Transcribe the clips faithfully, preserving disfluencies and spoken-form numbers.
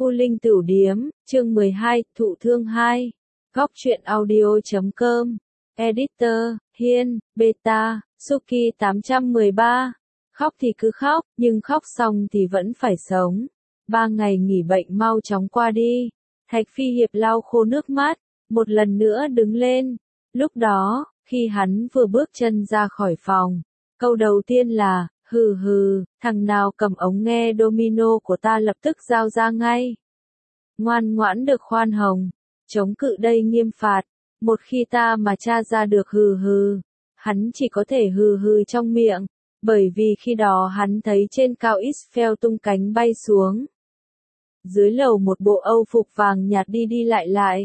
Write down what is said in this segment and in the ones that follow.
U Linh Tửu Điếm, chương mười hai, Thụ Thương hai. Góc truyện audio chấm com. Editor, Hiên, Beta, Suki tám trăm mười ba. Khóc thì cứ khóc, nhưng khóc xong thì vẫn phải sống. Ba ngày nghỉ bệnh mau chóng qua đi. Thạch Phi Hiệp lau khô nước mắt, một lần nữa đứng lên. Lúc đó, khi hắn vừa bước chân ra khỏi phòng, câu đầu tiên là, hừ hừ, thằng nào cầm ống nghe domino của ta lập tức giao ra ngay. Ngoan ngoãn được khoan hồng, chống cự đây nghiêm phạt, một khi ta mà tra ra được hừ hừ, hắn chỉ có thể hừ hừ trong miệng, bởi vì khi đó hắn thấy trên cao Eiffel tung cánh bay xuống. Dưới lầu một bộ âu phục vàng nhạt đi đi lại lại.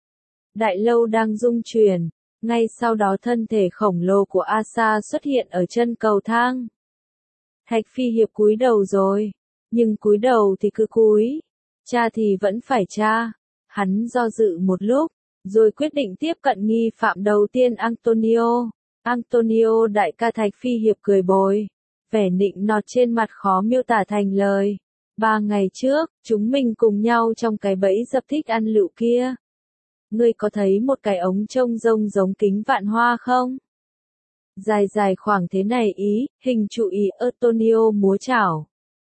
Đại lâu đang rung chuyển, ngay sau đó thân thể khổng lồ của Asa xuất hiện ở chân cầu thang. Thạch Phi Hiệp cúi đầu rồi, nhưng cúi đầu thì cứ cúi, cha thì vẫn phải cha. Hắn do dự một lúc, rồi quyết định tiếp cận nghi phạm đầu tiên Antonio. Antonio đại ca. Thạch Phi Hiệp cười bồi, vẻ nịnh nọt trên mặt khó miêu tả thành lời. Ba ngày trước, chúng mình cùng nhau trong cái bẫy dập thích ăn lựu kia. Ngươi có thấy một cái ống trông rông giống kính vạn hoa không? Dài dài khoảng thế này ý, hình trụ ý. Antonio múa chảo.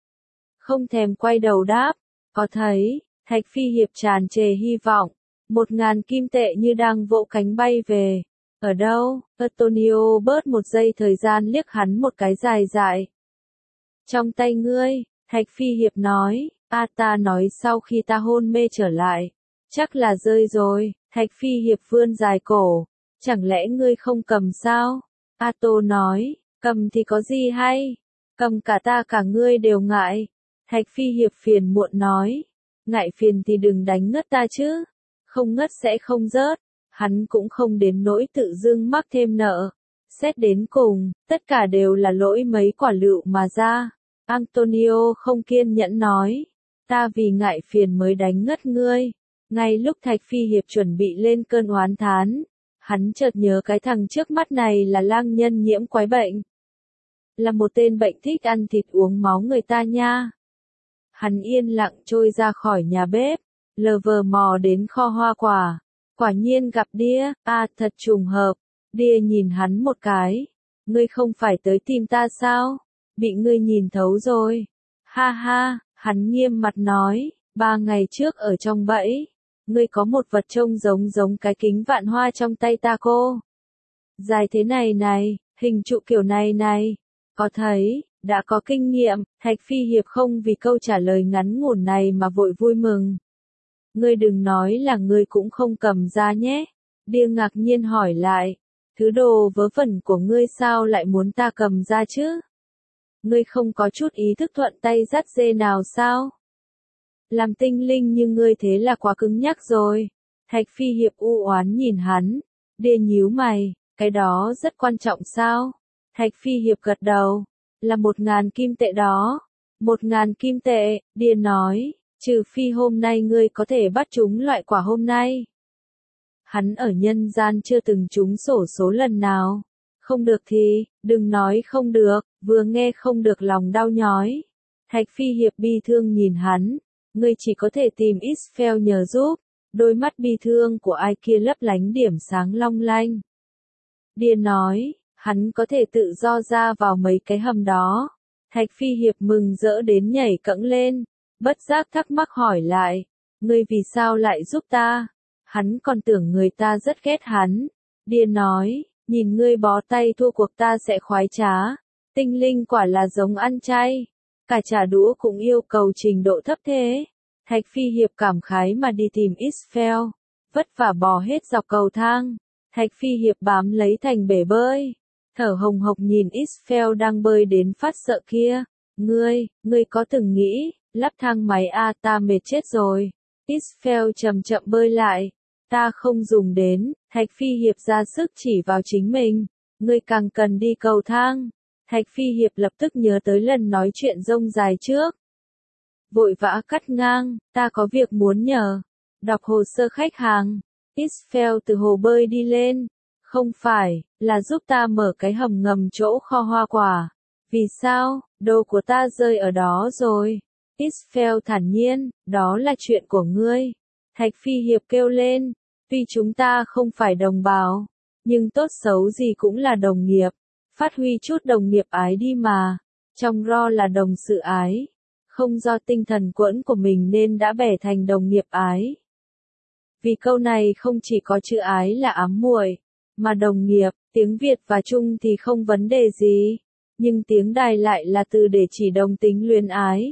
Không thèm quay đầu đáp, có thấy. Thạch Phi Hiệp tràn trề hy vọng, một ngàn kim tệ như đang vỗ cánh bay về. Ở đâu? Antonio bớt một giây thời gian liếc hắn một cái dài dại. Trong tay ngươi, Thạch Phi Hiệp nói, a ta nói sau khi ta hôn mê trở lại, chắc là rơi rồi. Thạch Phi Hiệp vươn dài cổ, chẳng lẽ ngươi không cầm sao? Ato nói, cầm thì có gì hay, cầm cả ta cả ngươi đều ngại. Thạch Phi Hiệp phiền muộn nói, ngại phiền thì đừng đánh ngất ta chứ, không ngất sẽ không rớt. Hắn cũng không đến nỗi tự dưng mắc thêm nợ. Xét đến cùng, tất cả đều là lỗi mấy quả lựu mà ra. Antonio không kiên nhẫn nói, ta vì ngại phiền mới đánh ngất ngươi. Ngay lúc Thạch Phi Hiệp chuẩn bị lên cơn oán thán, hắn chợt nhớ cái thằng trước mắt này là lang nhân nhiễm quái bệnh. Là một tên bệnh thích ăn thịt uống máu người ta nha. Hắn yên lặng trôi ra khỏi nhà bếp, lờ vờ mò đến kho hoa quả. Quả nhiên gặp Đia, à thật trùng hợp. Đia nhìn hắn một cái. Ngươi không phải tới tìm ta sao? Bị ngươi nhìn thấu rồi. Ha ha, hắn nghiêm mặt nói, ba ngày trước ở trong bẫy, ngươi có một vật trông giống giống cái kính vạn hoa trong tay ta cô. Dài thế này này, hình trụ kiểu này này. Có thấy, đã có kinh nghiệm. Thạch Phi Hiệp không vì câu trả lời ngắn ngủn này mà vội vui mừng. Ngươi đừng nói là ngươi cũng không cầm ra nhé. Đia ngạc nhiên hỏi lại, thứ đồ vớ vẩn của ngươi sao lại muốn ta cầm ra chứ? Ngươi không có chút ý thức thuận tay dắt dê nào sao? Làm tinh linh như ngươi thế là quá cứng nhắc rồi. Thạch Phi Hiệp u oán nhìn hắn. Đia nhíu mày, cái đó rất quan trọng sao? Thạch Phi Hiệp gật đầu, là một ngàn kim tệ đó. Một ngàn kim tệ, Đia nói, trừ phi hôm nay ngươi có thể bắt chúng loại quả hôm nay. Hắn ở nhân gian chưa từng trúng xổ số lần nào. Không được thì, đừng nói không được, vừa nghe không được lòng đau nhói. Thạch Phi Hiệp bi thương nhìn hắn, ngươi chỉ có thể tìm Eiffel nhờ giúp. Đôi mắt bi thương của ai kia lấp lánh điểm sáng long lanh. Đia nói, hắn có thể tự do ra vào mấy cái hầm đó. Thạch Phi Hiệp mừng rỡ đến nhảy cẫng lên, bất giác thắc mắc hỏi lại, ngươi vì sao lại giúp ta? Hắn còn tưởng người ta rất ghét hắn. Đia nói, nhìn ngươi bó tay thua cuộc ta sẽ khoái trá. Tinh linh quả là giống ăn chay. Cả trả đũa cũng yêu cầu trình độ thấp thế. Thạch Phi Hiệp cảm khái mà đi tìm Eiffel. Vất vả bò hết dọc cầu thang. Thạch Phi Hiệp bám lấy thành bể bơi. Thở hồng hộc nhìn Eiffel đang bơi đến phát sợ kia. Ngươi, ngươi có từng nghĩ, lắp thang máy a ta mệt chết rồi. Eiffel chậm chậm bơi lại. Ta không dùng đến. Thạch Phi Hiệp ra sức chỉ vào chính mình. Ngươi càng cần đi cầu thang. Thạch Phi Hiệp lập tức nhớ tới lần nói chuyện rông dài trước. Vội vã cắt ngang, ta có việc muốn nhờ. Đọc hồ sơ khách hàng. Eiffel từ hồ bơi đi lên. Không phải, là giúp ta mở cái hầm ngầm chỗ kho hoa quả. Vì sao, đồ của ta rơi ở đó rồi. Israel thản nhiên, đó là chuyện của ngươi. Thạch Phi Hiệp kêu lên, tuy chúng ta không phải đồng bào, nhưng tốt xấu gì cũng là đồng nghiệp, phát huy chút đồng nghiệp ái đi mà, trong ro là đồng sự ái, không do tinh thần quẫn của mình nên đã bẻ thành đồng nghiệp ái. Vì câu này không chỉ có chữ ái là ám muội, mà đồng nghiệp, tiếng Việt và Trung thì không vấn đề gì, nhưng tiếng Đài lại là từ để chỉ đồng tính luyến ái.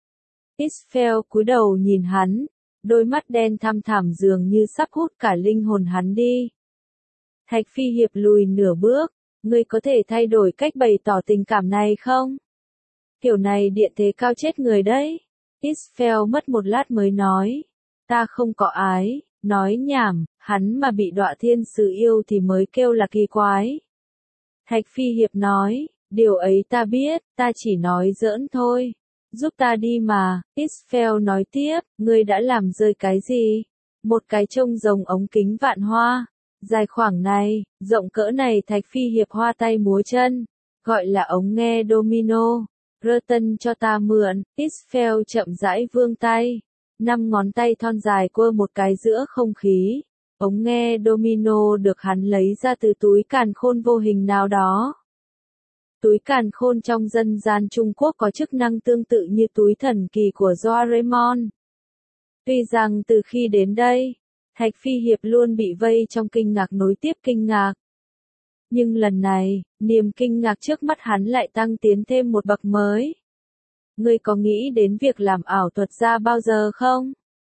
Israel cúi đầu nhìn hắn, đôi mắt đen thăm thẳm dường như sắp hút cả linh hồn hắn đi. Thạch Phi Hiệp lùi nửa bước, ngươi có thể thay đổi cách bày tỏ tình cảm này không? Kiểu này điện thế cao chết người đấy. Israel mất một lát mới nói, ta không có ái, nói nhảm, hắn mà bị đọa thiên sử yêu thì mới kêu là kỳ quái. Thạch Phi Hiệp nói, điều ấy ta biết, ta chỉ nói giỡn thôi. Giúp ta đi mà, Israel nói tiếp, ngươi đã làm rơi cái gì? Một cái trông rồng ống kính vạn hoa, dài khoảng này, rộng cỡ này. Thạch Phi Hiệp hoa tay múa chân, gọi là ống nghe domino. Rơ Tân cho ta mượn, Israel chậm rãi vươn tay, năm ngón tay thon dài quơ một cái giữa không khí. Ống nghe domino được hắn lấy ra từ túi càn khôn vô hình nào đó. Túi càn khôn trong dân gian Trung Quốc có chức năng tương tự như túi thần kỳ của Doraemon. Tuy rằng từ khi đến đây, Thạch Phi Hiệp luôn bị vây trong kinh ngạc nối tiếp kinh ngạc. Nhưng lần này, niềm kinh ngạc trước mắt hắn lại tăng tiến thêm một bậc mới. Ngươi có nghĩ đến việc làm ảo thuật ra bao giờ không?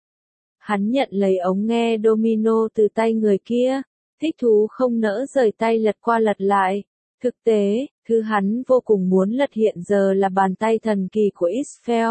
Hắn nhận lấy ống nghe domino từ tay người kia, thích thú không nỡ rời tay lật qua lật lại. Thực tế, thứ hắn vô cùng muốn lật hiện giờ là bàn tay thần kỳ của Israel.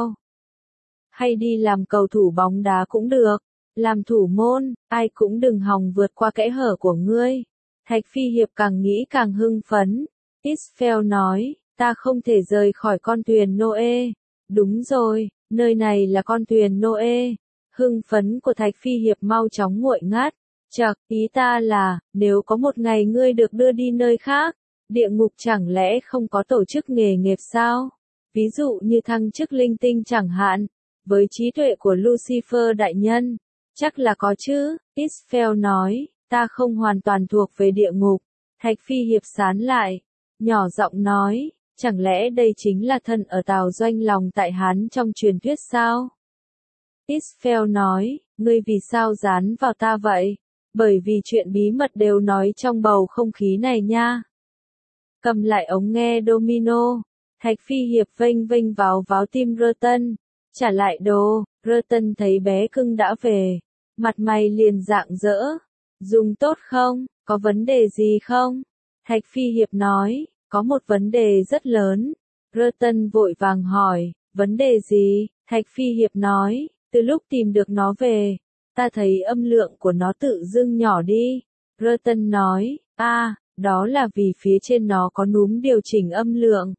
Hay đi làm cầu thủ bóng đá cũng được, làm thủ môn, ai cũng đừng hòng vượt qua kẽ hở của ngươi. Thạch Phi Hiệp càng nghĩ càng hưng phấn. Israel nói, ta không thể rời khỏi con thuyền Noe. Đúng rồi, nơi này là con thuyền Noe. Hưng phấn của Thạch Phi Hiệp mau chóng nguội ngắt. Chậc, ý ta là, nếu có một ngày ngươi được đưa đi nơi khác, địa ngục chẳng lẽ không có tổ chức nghề nghiệp sao? Ví dụ như thăng chức linh tinh chẳng hạn, với trí tuệ của Lucifer đại nhân, chắc là có chứ. Israel nói, ta không hoàn toàn thuộc về địa ngục. Thạch Phi Hiệp sán lại, nhỏ giọng nói, chẳng lẽ đây chính là thân ở tàu doanh lòng tại Hán trong truyền thuyết sao? Israel nói, ngươi vì sao dán vào ta vậy? Bởi vì chuyện bí mật đều nói trong bầu không khí này nha. Cầm lại ống nghe domino, Thạch Phi Hiệp vênh vênh vào váo tim Rơ Tân, trả lại đồ. Rơ Tân thấy bé cưng đã về, mặt mày liền rạng rỡ. Dùng tốt không? Có vấn đề gì không? Thạch Phi Hiệp nói, có một vấn đề rất lớn. Rơ Tân vội vàng hỏi, vấn đề gì? Thạch Phi Hiệp nói, từ lúc tìm được nó về, ta thấy âm lượng của nó tự dưng nhỏ đi. Rơ Tân nói, a, à, đó là vì phía trên nó có núm điều chỉnh âm lượng.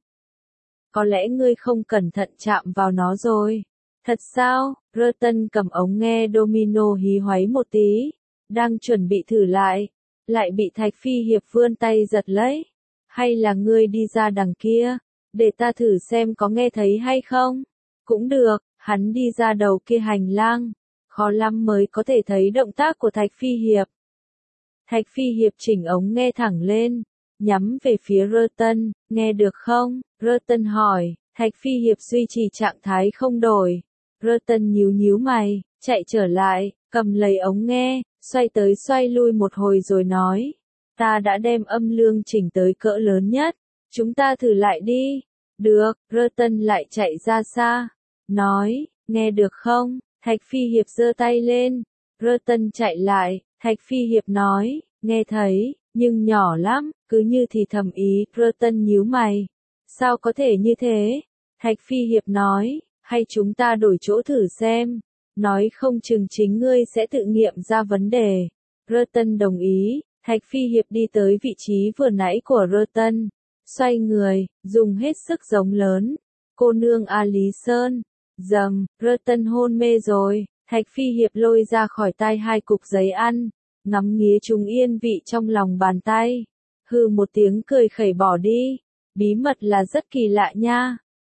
Có lẽ ngươi không cẩn thận chạm vào nó rồi. Thật sao? Rơ Tân cầm ống nghe domino hí hoáy một tí, đang chuẩn bị thử lại, lại bị Thạch Phi Hiệp vươn tay giật lấy. Hay là ngươi đi ra đằng kia, để ta thử xem có nghe thấy hay không? Cũng được, hắn đi ra đầu kia hành lang, khó lắm mới có thể thấy động tác của Thạch Phi Hiệp. Thạch Phi Hiệp chỉnh ống nghe thẳng lên, nhắm về phía Rơ Tân, nghe được không? Rơ Tân hỏi. Thạch Phi Hiệp duy trì trạng thái không đổi. Rơ Tân nhíu nhíu mày, chạy trở lại, cầm lấy ống nghe, xoay tới xoay lui một hồi rồi nói, ta đã đem âm lượng chỉnh tới cỡ lớn nhất, chúng ta thử lại đi. Được. Rơ Tân lại chạy ra xa, nói, nghe được không? Thạch Phi Hiệp giơ tay lên. Rơ Tân chạy lại, Thạch Phi Hiệp nói, nghe thấy, nhưng nhỏ lắm, cứ như thì thầm ý. Rơ Tân nhíu mày, sao có thể như thế? Thạch Phi Hiệp nói, hay chúng ta đổi chỗ thử xem, nói không chừng chính ngươi sẽ tự nghiệm ra vấn đề. Rơ Tân đồng ý. Thạch Phi Hiệp đi tới vị trí vừa nãy của Rơ Tân, xoay người, dùng hết sức giống lớn. Cô nương A Lý Sơn. Dầm, Rơ Tân hôn mê rồi. Thạch Phi Hiệp lôi ra khỏi tay hai cục giấy ăn, ngắm nghía chúng yên vị trong lòng bàn tay. Hừ một tiếng cười khẩy bỏ đi. Bí mật là rất kỳ lạ nha.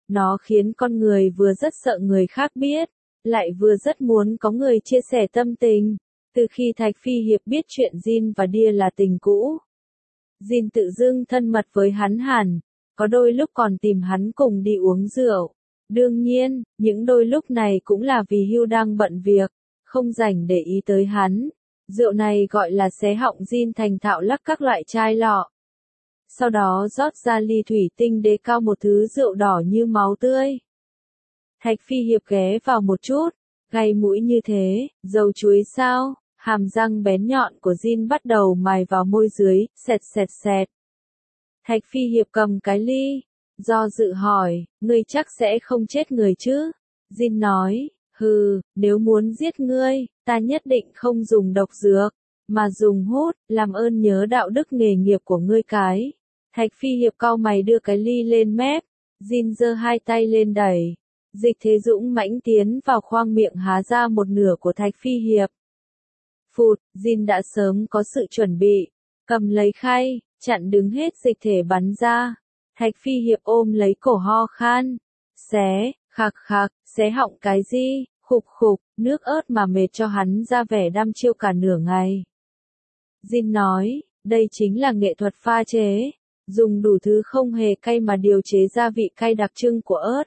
Nó khiến con người vừa rất sợ người khác biết, lại vừa rất muốn có người chia sẻ tâm tình. Từ khi Thạch Phi Hiệp biết chuyện Jin và Dia là tình cũ, Jin tự dưng thân mật với hắn hẳn, có đôi lúc còn tìm hắn cùng đi uống rượu. Đương nhiên, những đôi lúc này cũng là vì Hugh đang bận việc, không rảnh để ý tới hắn. Rượu này gọi là xé họng. Jin thành thạo lắc các loại chai lọ. Sau đó rót ra ly thủy tinh đề cao một thứ rượu đỏ như máu tươi. Thạch Phi Hiệp ghé vào một chút, gay mũi như thế, dầu chuối sao? Hàm răng bén nhọn của Jin bắt đầu mài vào môi dưới, sẹt sẹt sẹt. Thạch Phi Hiệp cầm cái ly, do dự hỏi, ngươi chắc sẽ không chết người chứ? Jin nói, hừ, nếu muốn giết ngươi, ta nhất định không dùng độc dược, mà dùng hút, làm ơn nhớ đạo đức nghề nghiệp của ngươi cái. Thạch Phi Hiệp cau mày đưa cái ly lên mép, Jin giơ hai tay lên đẩy. Dịch Thế Dũng mãnh tiến vào khoang miệng há ra một nửa của Thạch Phi Hiệp. Phụt, Jin đã sớm có sự chuẩn bị, cầm lấy khay, chặn đứng hết dịch thể bắn ra. Thạch Phi Hiệp ôm lấy cổ ho khan, xé, khạc khạc, xé họng cái gì, khục khục, nước ớt mà mệt cho hắn ra vẻ đăm chiêu cả nửa ngày. Jin nói, đây chính là nghệ thuật pha chế, dùng đủ thứ không hề cay mà điều chế gia vị cay đặc trưng của ớt.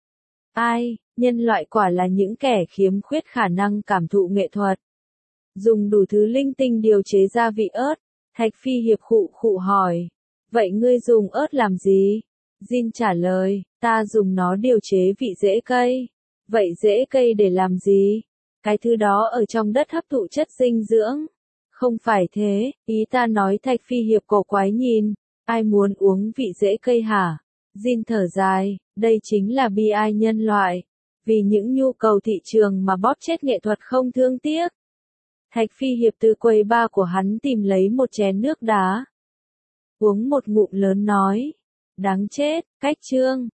Ai, nhân loại quả là những kẻ khiếm khuyết khả năng cảm thụ nghệ thuật. Dùng đủ thứ linh tinh điều chế gia vị ớt. Thạch Phi Hiệp khụ khụ hỏi, vậy ngươi dùng ớt làm gì? Jin trả lời, ta dùng nó điều chế vị rễ cây. Vậy rễ cây để làm gì? Cái thứ đó ở trong đất hấp thụ chất dinh dưỡng. Không phải thế, ý ta nói. Thạch Phi Hiệp cổ quái nhìn, ai muốn uống vị rễ cây hả? Jin thở dài, đây chính là bi ai nhân loại. Vì những nhu cầu thị trường mà bóp chết nghệ thuật không thương tiếc. Thạch Phi Hiệp từ quầy bar của hắn tìm lấy một chén nước đá. Uống một ngụm lớn nói. Đáng chết, cách chương.